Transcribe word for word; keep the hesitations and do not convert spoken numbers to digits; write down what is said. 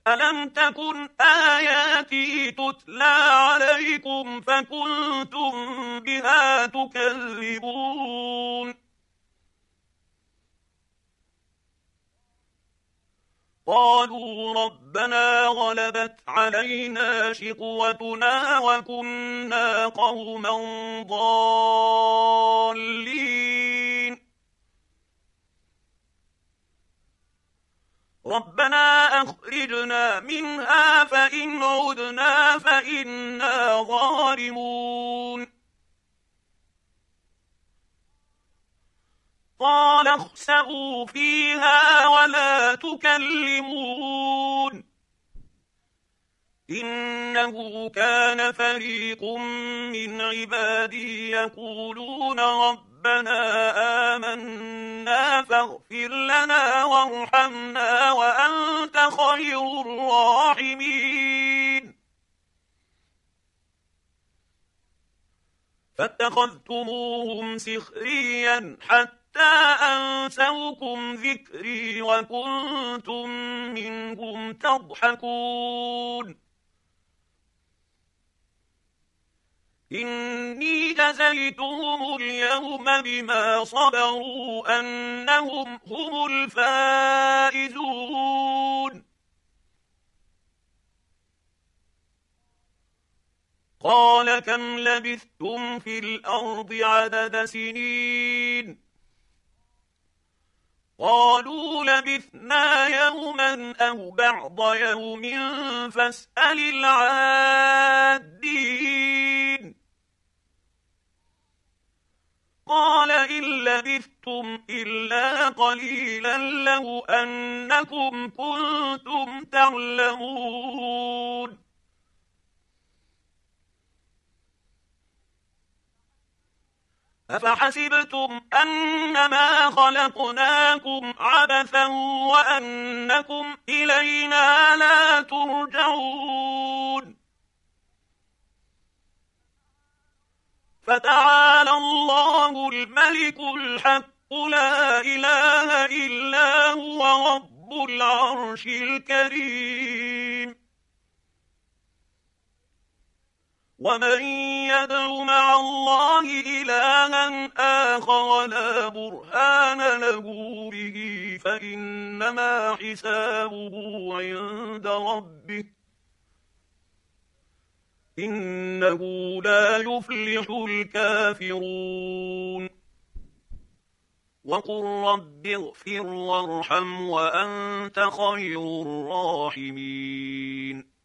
ألم تكن آياتي تتلى عليكم فكنتم بها تكذبون قالوا ربنا غلبت علينا شقوتنا وكنا قوما ضالين ربنا أخرجنا منها فإن عدنا فإنا ظالمون قال اخسئوا فيها ولا تكلمون إنه كان فريق من عبادي يقولون ربنا آمنا فاغفر لنا وارحمنا وأنت خير الراحمين فاتخذتموهم سخريا حتى أنسوكم ذكري وكنتم منهم تضحكون إني جزيتهم اليوم بما صبروا أنهم هم الفائزون قال كم لبثتم في الأرض عدد سنين قالوا لبثنا يوما أو بعض يوم فاسأل العادين قال إن لبثتم إلا قليلا لو أنكم كنتم تعلمون أفحسبتم أنما خلقناكم عبثا وأنكم إلينا لا ترجعون فتعالى الله الملك الحق لا إله إلا هو رب العرش الكريم ومن يدع مع الله إلها آخر لا برهان له به فإنما حسابه عند ربه إنه لا يفلح الكافرون وقل رب اغفر وارحم وأنت خير الراحمين